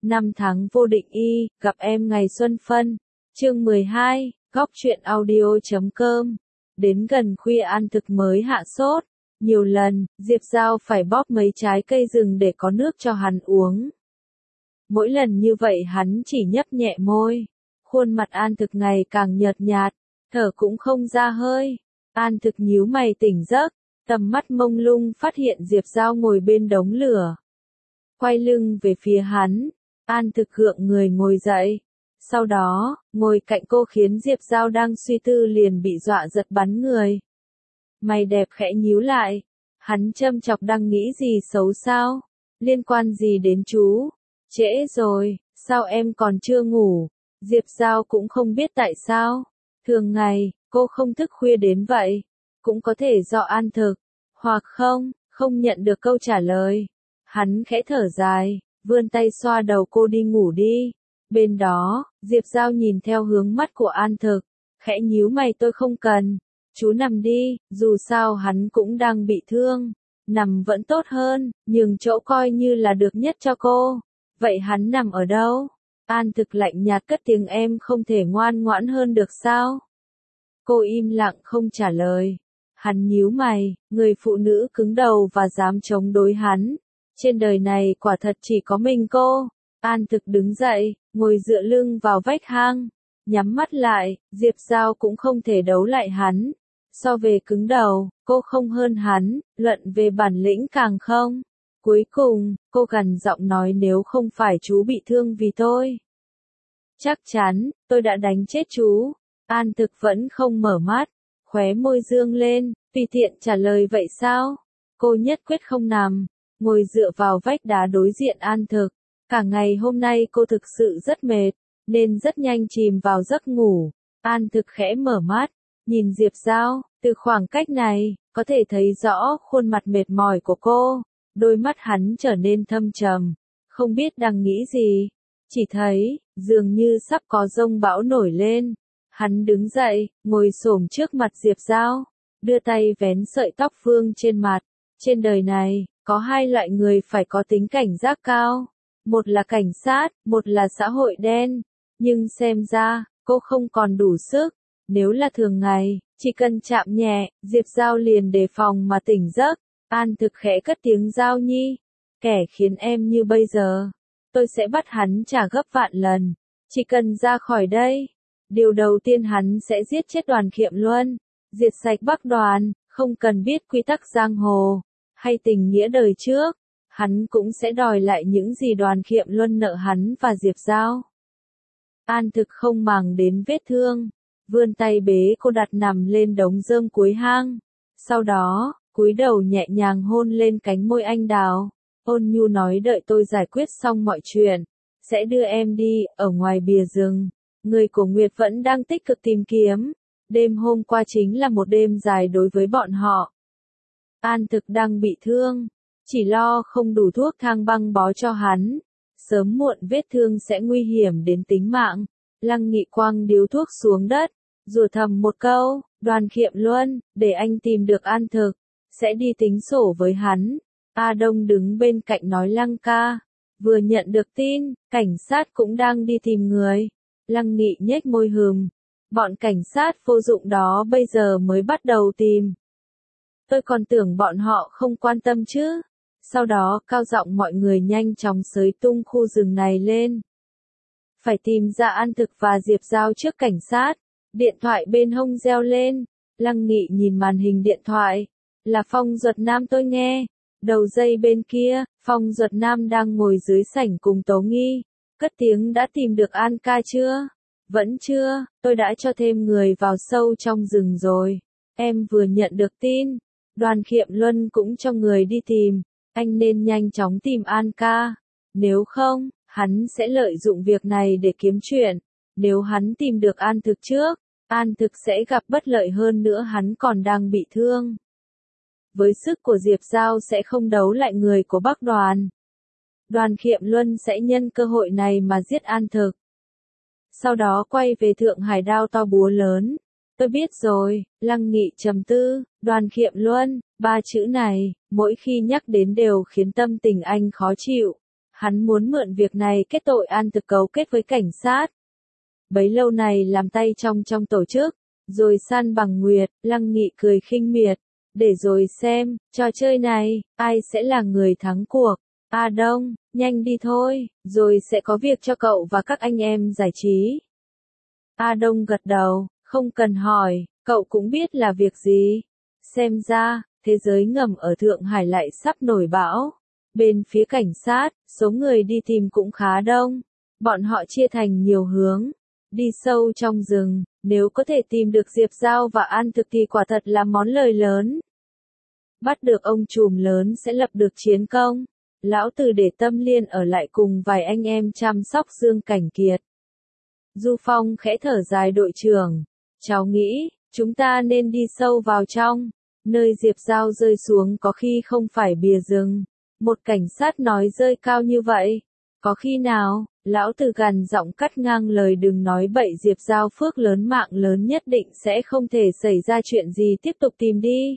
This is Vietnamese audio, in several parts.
Năm tháng vô định y, gặp em ngày xuân phân. Chương 12, góc truyện audio.com. Đến gần khuya An Thực mới hạ sốt. Nhiều lần, Diệp Giao phải bóp mấy trái cây rừng để có nước cho hắn uống. Mỗi lần như vậy hắn chỉ nhấp nhẹ môi. Khuôn mặt An Thực ngày càng nhợt nhạt, thở cũng không ra hơi. An Thực nhíu mày tỉnh giấc, tầm mắt mông lung phát hiện Diệp Giao ngồi bên đống lửa. Quay lưng về phía hắn, An Thực gượng người ngồi dậy. Sau đó, ngồi cạnh cô khiến Diệp Giao đang suy tư liền bị dọa giật bắn người. Mày đẹp khẽ nhíu lại, hắn châm chọc đang nghĩ gì xấu sao? Liên quan gì đến chú? Trễ rồi, sao em còn chưa ngủ? Diệp Giao cũng không biết tại sao. Thường ngày, cô không thức khuya đến vậy. Cũng có thể do An Thực, hoặc không nhận được câu trả lời. Hắn khẽ thở dài, vươn tay xoa đầu cô đi ngủ đi. Bên đó, Diệp Giao nhìn theo hướng mắt của An Thực, khẽ nhíu mày tôi không cần. Chú nằm đi, dù sao hắn cũng đang bị thương. Nằm vẫn tốt hơn, nhường chỗ coi như là được nhất cho cô. Vậy hắn nằm ở đâu? An Thực lạnh nhạt cất tiếng em không thể ngoan ngoãn hơn được sao? Cô im lặng không trả lời. Hắn nhíu mày, người phụ nữ cứng đầu và dám chống đối hắn. Trên đời này quả thật chỉ có mình cô. An Thực đứng dậy, ngồi dựa lưng vào vách hang. Nhắm mắt lại, Diệp Giao cũng không thể đấu lại hắn. So về cứng đầu, cô không hơn hắn, luận về bản lĩnh càng không. Cuối cùng, cô gằn giọng nói nếu không phải chú bị thương vì tôi. Chắc chắn, tôi đã đánh chết chú. An Thực vẫn không mở mắt, khóe môi dương lên, tùy tiện trả lời vậy sao? Cô nhất quyết không nằm, ngồi dựa vào vách đá đối diện An Thực. Cả ngày hôm nay cô thực sự rất mệt, nên rất nhanh chìm vào giấc ngủ. An Thực khẽ mở mắt, nhìn Diệp Giao, từ khoảng cách này, có thể thấy rõ khuôn mặt mệt mỏi của cô. Đôi mắt hắn trở nên thâm trầm, không biết đang nghĩ gì. Chỉ thấy, dường như sắp có dông bão nổi lên. Hắn đứng dậy, ngồi xổm trước mặt Diệp Giao, đưa tay vén sợi tóc vương trên mặt. Trên đời này, có hai loại người phải có tính cảnh giác cao. Một là cảnh sát, một là xã hội đen. Nhưng xem ra, cô không còn đủ sức. Nếu là thường ngày, chỉ cần chạm nhẹ, Diệp Giao liền đề phòng mà tỉnh giấc. An Thực khẽ cất tiếng Giao Nhi. Kẻ khiến em như bây giờ, tôi sẽ bắt hắn trả gấp vạn lần. Chỉ cần ra khỏi đây, điều đầu tiên hắn sẽ giết chết Đoàn Kiệm Luân, diệt sạch Bắc Đoàn, không cần biết quy tắc giang hồ, hay tình nghĩa đời trước. Hắn cũng sẽ đòi lại những gì Đoàn Kiệm Luân nợ hắn và Diệp Giao. An Thực không màng đến vết thương, vươn tay bế cô đặt nằm lên đống rơm cuối hang. Sau đó, cúi đầu nhẹ nhàng hôn lên cánh môi anh đào. Ôn nhu nói đợi tôi giải quyết xong mọi chuyện, sẽ đưa em đi, ở ngoài bìa rừng. Người của Nguyệt vẫn đang tích cực tìm kiếm. Đêm hôm qua chính là một đêm dài đối với bọn họ. An Thực đang bị thương, chỉ lo không đủ thuốc thang băng bó cho hắn. Sớm muộn vết thương sẽ nguy hiểm đến tính mạng. Lăng Nghị quăng điếu thuốc xuống đất, rủa thầm một câu, Đoàn Kiệm Luân, để anh tìm được An Thực, sẽ đi tính sổ với hắn. A Đông đứng bên cạnh nói Lăng ca, vừa nhận được tin, cảnh sát cũng đang đi tìm người. Lăng Nghị nhếch môi hừm, bọn cảnh sát vô dụng đó bây giờ mới bắt đầu tìm. Tôi còn tưởng bọn họ không quan tâm chứ. Sau đó cao giọng mọi người nhanh chóng xới tung khu rừng này lên. Phải tìm ra An Thực và Diệp Giao trước cảnh sát. Điện thoại bên hông reo lên. Lăng Nghị nhìn màn hình điện thoại. Là Phong Duật Nam tôi nghe. Đầu dây bên kia, Phong Duật Nam đang ngồi dưới sảnh cùng Tố Nghi. Cất tiếng đã tìm được An ca chưa? Vẫn chưa, tôi đã cho thêm người vào sâu trong rừng rồi. Em vừa nhận được tin. Đoàn Kiệm Luân cũng cho người đi tìm. Anh nên nhanh chóng tìm An ca. Nếu không, hắn sẽ lợi dụng việc này để kiếm chuyện. Nếu hắn tìm được An Thực trước, An Thực sẽ gặp bất lợi hơn nữa hắn còn đang bị thương. Với sức của Diệp Giao sẽ không đấu lại người của Bắc Đoàn. Đoàn Kiệm Luân sẽ nhân cơ hội này mà giết An Thực. Sau đó quay về Thượng Hải đao to búa lớn. Tôi biết rồi, Lăng Nghị trầm tư, Đoàn Kiệm Luân, ba chữ này, mỗi khi nhắc đến đều khiến tâm tình anh khó chịu. Hắn muốn mượn việc này kết tội An Thực cấu kết với cảnh sát. Bấy lâu này làm tay trong tổ chức, rồi san bằng nguyệt, Lăng Nghị cười khinh miệt. Để rồi xem, trò chơi này, ai sẽ là người thắng cuộc. A Đông, nhanh đi thôi, rồi sẽ có việc cho cậu và các anh em giải trí. A Đông gật đầu, không cần hỏi, cậu cũng biết là việc gì. Xem ra, thế giới ngầm ở Thượng Hải lại sắp nổi bão. Bên phía cảnh sát, số người đi tìm cũng khá đông. Bọn họ chia thành nhiều hướng. Đi sâu trong rừng, nếu có thể tìm được Diệp Giao và An Thực thì quả thật là món lời lớn. Bắt được ông trùm lớn sẽ lập được chiến công. Lão Từ để Tâm Liên ở lại cùng vài anh em chăm sóc Dương Cảnh Kiệt. Du Phong khẽ thở dài đội trưởng. Cháu nghĩ, chúng ta nên đi sâu vào trong. Nơi Diệp Giao rơi xuống có khi không phải bìa rừng. Một cảnh sát nói rơi cao như vậy. Có khi nào, Lão Từ gằn giọng cắt ngang lời đừng nói bậy Diệp Giao phước lớn mạng lớn nhất định sẽ không thể xảy ra chuyện gì tiếp tục tìm đi.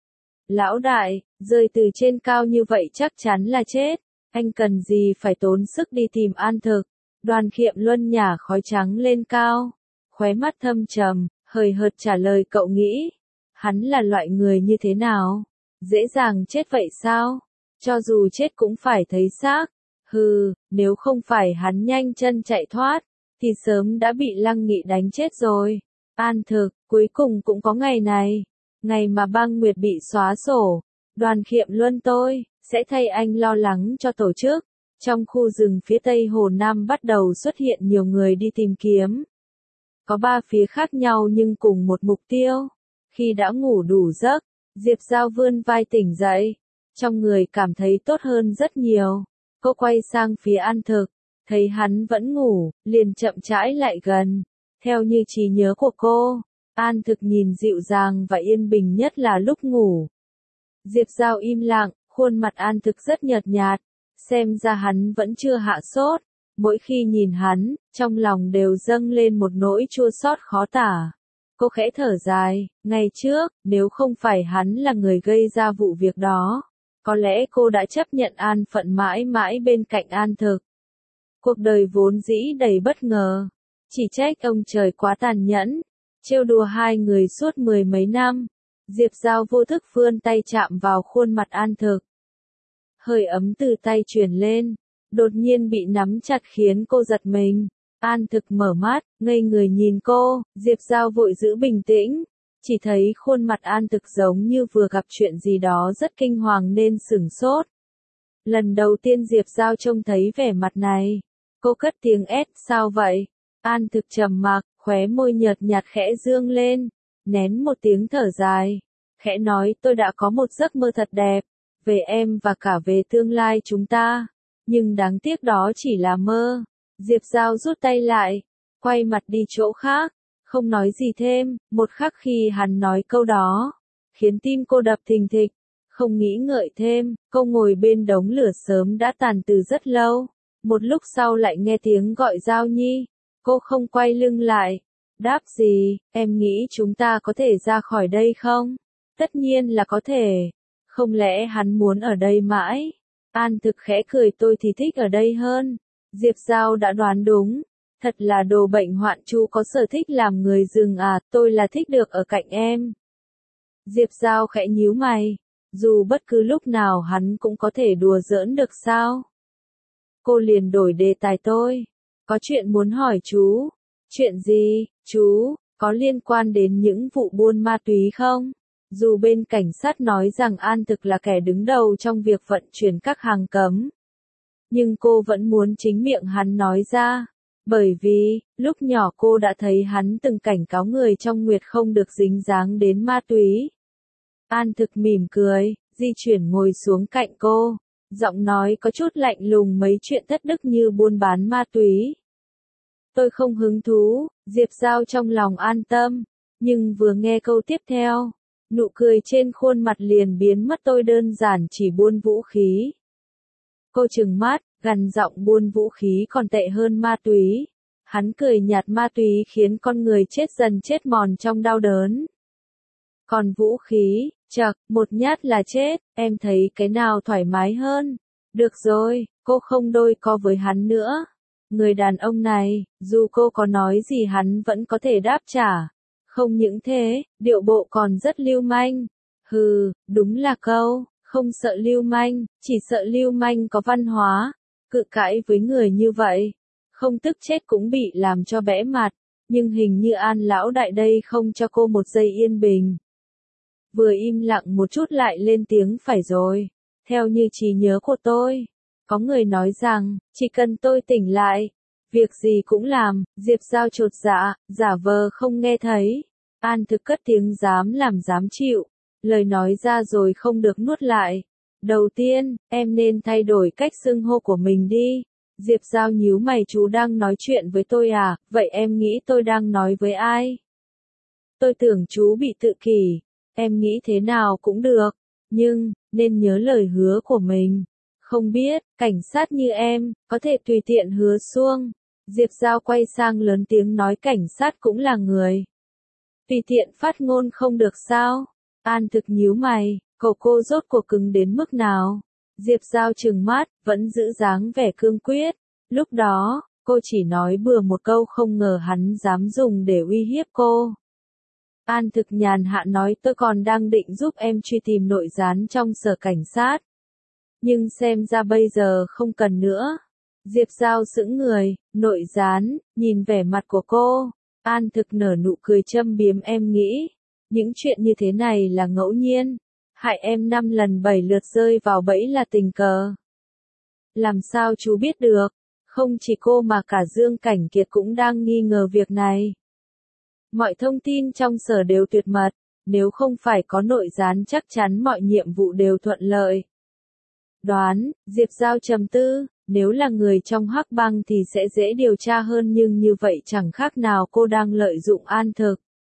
Lão đại, rơi từ trên cao như vậy chắc chắn là chết. Anh cần gì phải tốn sức đi tìm An Thực. Đoàn Kiệm Luân nhả khói trắng lên cao. Khóe mắt thâm trầm, hời hợt trả lời cậu nghĩ. Hắn là loại người như thế nào? Dễ dàng chết vậy sao? Cho dù chết cũng phải thấy xác. Hừ, nếu không phải hắn nhanh chân chạy thoát, thì sớm đã bị Lăng Nghị đánh chết rồi. An Thực, cuối cùng cũng có ngày này. Ngày mà băng nguyệt bị xóa sổ. Đoàn Kiệm Luân tôi, sẽ thay anh lo lắng cho tổ chức. Trong khu rừng phía tây Hồ Nam bắt đầu xuất hiện nhiều người đi tìm kiếm. Có 3 phía khác nhau nhưng cùng một mục tiêu. Khi đã ngủ đủ giấc, Diệp Giao vươn vai tỉnh dậy. Trong người cảm thấy tốt hơn rất nhiều. Cô quay sang phía An Thực, thấy hắn vẫn ngủ, liền chậm rãi lại gần. Theo như trí nhớ của cô, An Thực nhìn dịu dàng và yên bình nhất là lúc ngủ. Diệp Giao im lặng, khuôn mặt An Thực rất nhợt nhạt, xem ra hắn vẫn chưa hạ sốt. Mỗi khi nhìn hắn, trong lòng đều dâng lên một nỗi chua xót khó tả. Cô khẽ thở dài, ngày trước, nếu không phải hắn là người gây ra vụ việc đó, có lẽ cô đã chấp nhận an phận mãi mãi bên cạnh An Thực. Cuộc đời vốn dĩ đầy bất ngờ, chỉ trách ông trời quá tàn nhẫn, trêu đùa hai người suốt 10 mấy năm. Diệp Giao vô thức vươn tay chạm vào khuôn mặt An Thực. Hơi ấm từ tay truyền lên, đột nhiên bị nắm chặt khiến cô giật mình. An Thực mở mắt, ngây người nhìn cô, Diệp Giao vội giữ bình tĩnh. Chỉ thấy khuôn mặt An Thực giống như vừa gặp chuyện gì đó rất kinh hoàng nên sửng sốt. Lần đầu tiên Diệp Giao trông thấy vẻ mặt này. Cô cất tiếng ét, sao vậy? An Thực trầm mặc, khóe môi nhợt nhạt khẽ dương lên. Nén một tiếng thở dài. Khẽ nói tôi đã có một giấc mơ thật đẹp. Về em và cả về tương lai chúng ta. Nhưng đáng tiếc đó chỉ là mơ. Diệp Giao rút tay lại. Quay mặt đi chỗ khác. Không nói gì thêm, một khắc khi hắn nói câu đó, khiến tim cô đập thình thịch, không nghĩ ngợi thêm, cô ngồi bên đống lửa sớm đã tàn từ rất lâu, một lúc sau lại nghe tiếng gọi Giao Nhi, cô không quay lưng lại, đáp gì, em nghĩ chúng ta có thể ra khỏi đây không? Tất nhiên là có thể, không lẽ hắn muốn ở đây mãi? An Thực khẽ cười tôi thì thích ở đây hơn, Diệp Giao đã đoán đúng. Thật là đồ bệnh hoạn chu có sở thích làm người rừng à, tôi là thích được ở cạnh em. Diệp Giao khẽ nhíu mày, dù bất cứ lúc nào hắn cũng có thể đùa giỡn được sao? Cô liền đổi đề tài tôi. Có chuyện muốn hỏi chú. Chuyện gì, chú, có liên quan đến những vụ buôn ma túy không? Dù bên cảnh sát nói rằng An Thực là kẻ đứng đầu trong việc vận chuyển các hàng cấm. Nhưng cô vẫn muốn chính miệng hắn nói ra. Bởi vì, lúc nhỏ cô đã thấy hắn từng cảnh cáo người trong Nguyệt không được dính dáng đến ma túy. An Thực mỉm cười, di chuyển ngồi xuống cạnh cô. Giọng nói có chút lạnh lùng mấy chuyện thất đức như buôn bán ma túy. Tôi không hứng thú, Diệp Giao trong lòng an tâm. Nhưng vừa nghe câu tiếp theo, nụ cười trên khuôn mặt liền biến mất tôi đơn giản chỉ buôn vũ khí. Cô trừng mắt. Gằn giọng buôn vũ khí còn tệ hơn ma túy. Hắn cười nhạt ma túy khiến con người chết dần chết mòn trong đau đớn. Còn vũ khí, chậc, một nhát là chết, em thấy cái nào thoải mái hơn? Được rồi, cô không đôi co với hắn nữa. Người đàn ông này, dù cô có nói gì hắn vẫn có thể đáp trả. Không những thế, điệu bộ còn rất lưu manh. Hừ, đúng là câu, không sợ lưu manh, chỉ sợ lưu manh có văn hóa. Cự cãi với người như vậy, không tức chết cũng bị làm cho bẽ mặt. Nhưng hình như An lão đại đây không cho cô một giây yên bình. Vừa im lặng một chút lại lên tiếng phải rồi. Theo như trí nhớ của tôi, có người nói rằng, chỉ cần tôi tỉnh lại, việc gì cũng làm. Diệp Giao chột dạ, giả vờ không nghe thấy. An Thực cất tiếng dám làm dám chịu, lời nói ra rồi không được nuốt lại. Đầu tiên, em nên thay đổi cách xưng hô của mình đi. Diệp Giao nhíu mày, chú đang nói chuyện với tôi à, vậy em nghĩ tôi đang nói với ai? Tôi tưởng chú bị tự kỷ, em nghĩ thế nào cũng được, nhưng, nên nhớ lời hứa của mình. Không biết, cảnh sát như em, có thể tùy tiện hứa suông. Diệp Giao quay sang lớn tiếng nói cảnh sát cũng là người. Tùy tiện phát ngôn không được sao? An Thực nhíu mày, cô rốt cuộc cứng đến mức nào? Diệp Giao trừng mắt, vẫn giữ dáng vẻ cương quyết. Lúc đó, cô chỉ nói bừa một câu không ngờ hắn dám dùng để uy hiếp cô. An Thực nhàn hạ nói tôi còn đang định giúp em truy tìm nội gián trong sở cảnh sát. Nhưng xem ra bây giờ không cần nữa. Diệp Giao sững người, nội gián, nhìn vẻ mặt của cô. An Thực nở nụ cười châm biếm em nghĩ. Những chuyện như thế này là ngẫu nhiên. Hại em 5 lần 7 lượt rơi vào bẫy là tình cờ. Làm sao chú biết được? Không chỉ cô mà cả Dương Cảnh Kiệt cũng đang nghi ngờ việc này. Mọi thông tin trong sở đều tuyệt mật, nếu không phải có nội gián chắc chắn mọi nhiệm vụ đều thuận lợi. Đoán, Diệp Giao trầm tư, nếu là người trong hắc bang thì sẽ dễ điều tra hơn nhưng như vậy chẳng khác nào cô đang lợi dụng An Thực.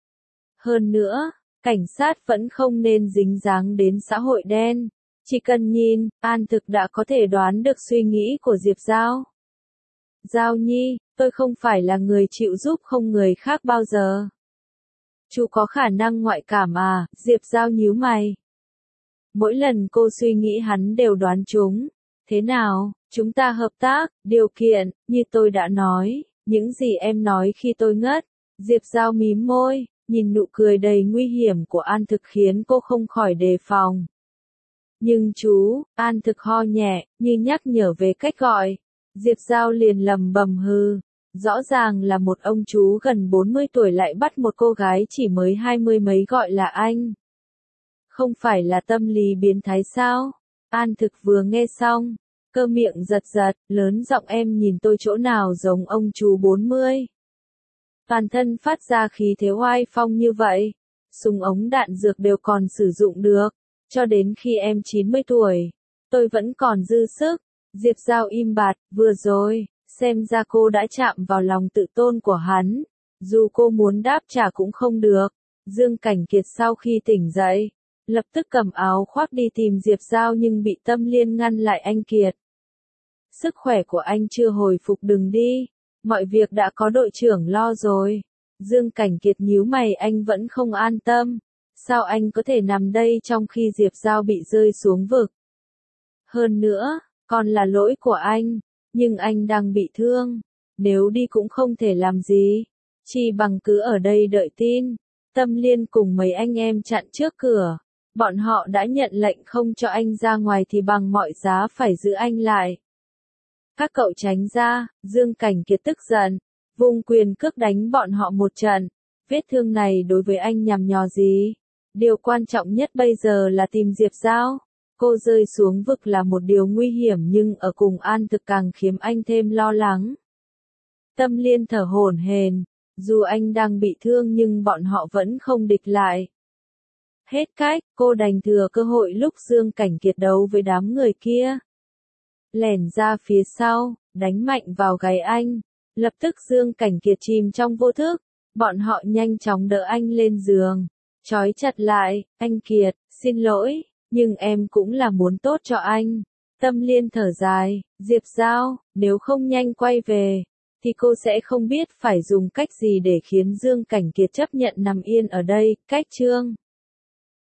Hơn nữa, cảnh sát vẫn không nên dính dáng đến xã hội đen. Chỉ cần nhìn, An Thực đã có thể đoán được suy nghĩ của Diệp Giao. Giao Nhi, tôi không phải là người chịu giúp không người khác bao giờ. Chú có khả năng ngoại cảm à? Diệp Giao nhíu mày. Mỗi lần cô suy nghĩ hắn đều đoán trúng. Thế nào, chúng ta hợp tác, điều kiện, như tôi đã nói, những gì em nói khi tôi ngất. Diệp Giao mím môi, nhìn nụ cười đầy nguy hiểm của An Thực khiến cô không khỏi đề phòng. Nhưng chú, An Thực ho nhẹ, như nhắc nhở về cách gọi. Diệp Giao liền lầm bầm hư. Rõ ràng là một ông chú gần 40 tuổi lại bắt một cô gái chỉ mới 20 mấy gọi là anh. Không phải là tâm lý biến thái sao? An Thực vừa nghe xong, cơ miệng giật giật, lớn giọng em nhìn tôi chỗ nào giống ông chú 40. Toàn thân phát ra khí thế oai phong như vậy. Súng ống đạn dược đều còn sử dụng được. Cho đến khi em 90 tuổi, tôi vẫn còn dư sức. Diệp Giao im bặt, vừa rồi, xem ra cô đã chạm vào lòng tự tôn của hắn. Dù cô muốn đáp trả cũng không được. Dương Cảnh Kiệt sau khi tỉnh dậy, lập tức cầm áo khoác đi tìm Diệp Giao nhưng bị Tâm Liên ngăn lại anh Kiệt. Sức khỏe của anh chưa hồi phục đừng đi. Mọi việc đã có đội trưởng lo rồi. Dương Cảnh Kiệt nhíu mày anh vẫn không an tâm. Sao anh có thể nằm đây trong khi Diệp Giao bị rơi xuống vực? Hơn nữa, còn là lỗi của anh. Nhưng anh đang bị thương. Nếu đi cũng không thể làm gì. Chỉ bằng cứ ở đây đợi tin. Tâm Liên cùng mấy anh em chặn trước cửa. Bọn họ đã nhận lệnh không cho anh ra ngoài thì bằng mọi giá phải giữ anh lại. Các cậu tránh ra, Dương Cảnh Kiệt tức giận. Vung quyền cước đánh bọn họ một trận. Vết thương này đối với anh nhằm nhò gì? Điều quan trọng nhất bây giờ là tìm Diệp Giao. Cô rơi xuống vực là một điều nguy hiểm nhưng ở cùng An Thực càng khiến anh thêm lo lắng. Tâm Liên thở hổn hển, dù anh đang bị thương nhưng bọn họ vẫn không địch lại. Hết cách, cô đành thừa cơ hội lúc Dương Cảnh Kiệt đấu với đám người kia. Lẻn ra phía sau, đánh mạnh vào gáy anh. Lập tức Dương Cảnh Kiệt chìm trong vô thức. Bọn họ nhanh chóng đỡ anh lên giường. Trói chặt lại, anh Kiệt, xin lỗi, nhưng em cũng là muốn tốt cho anh. Tâm Liên thở dài, Diệp Giao, nếu không nhanh quay về, thì cô sẽ không biết phải dùng cách gì để khiến Dương Cảnh Kiệt chấp nhận nằm yên ở đây, cách chương.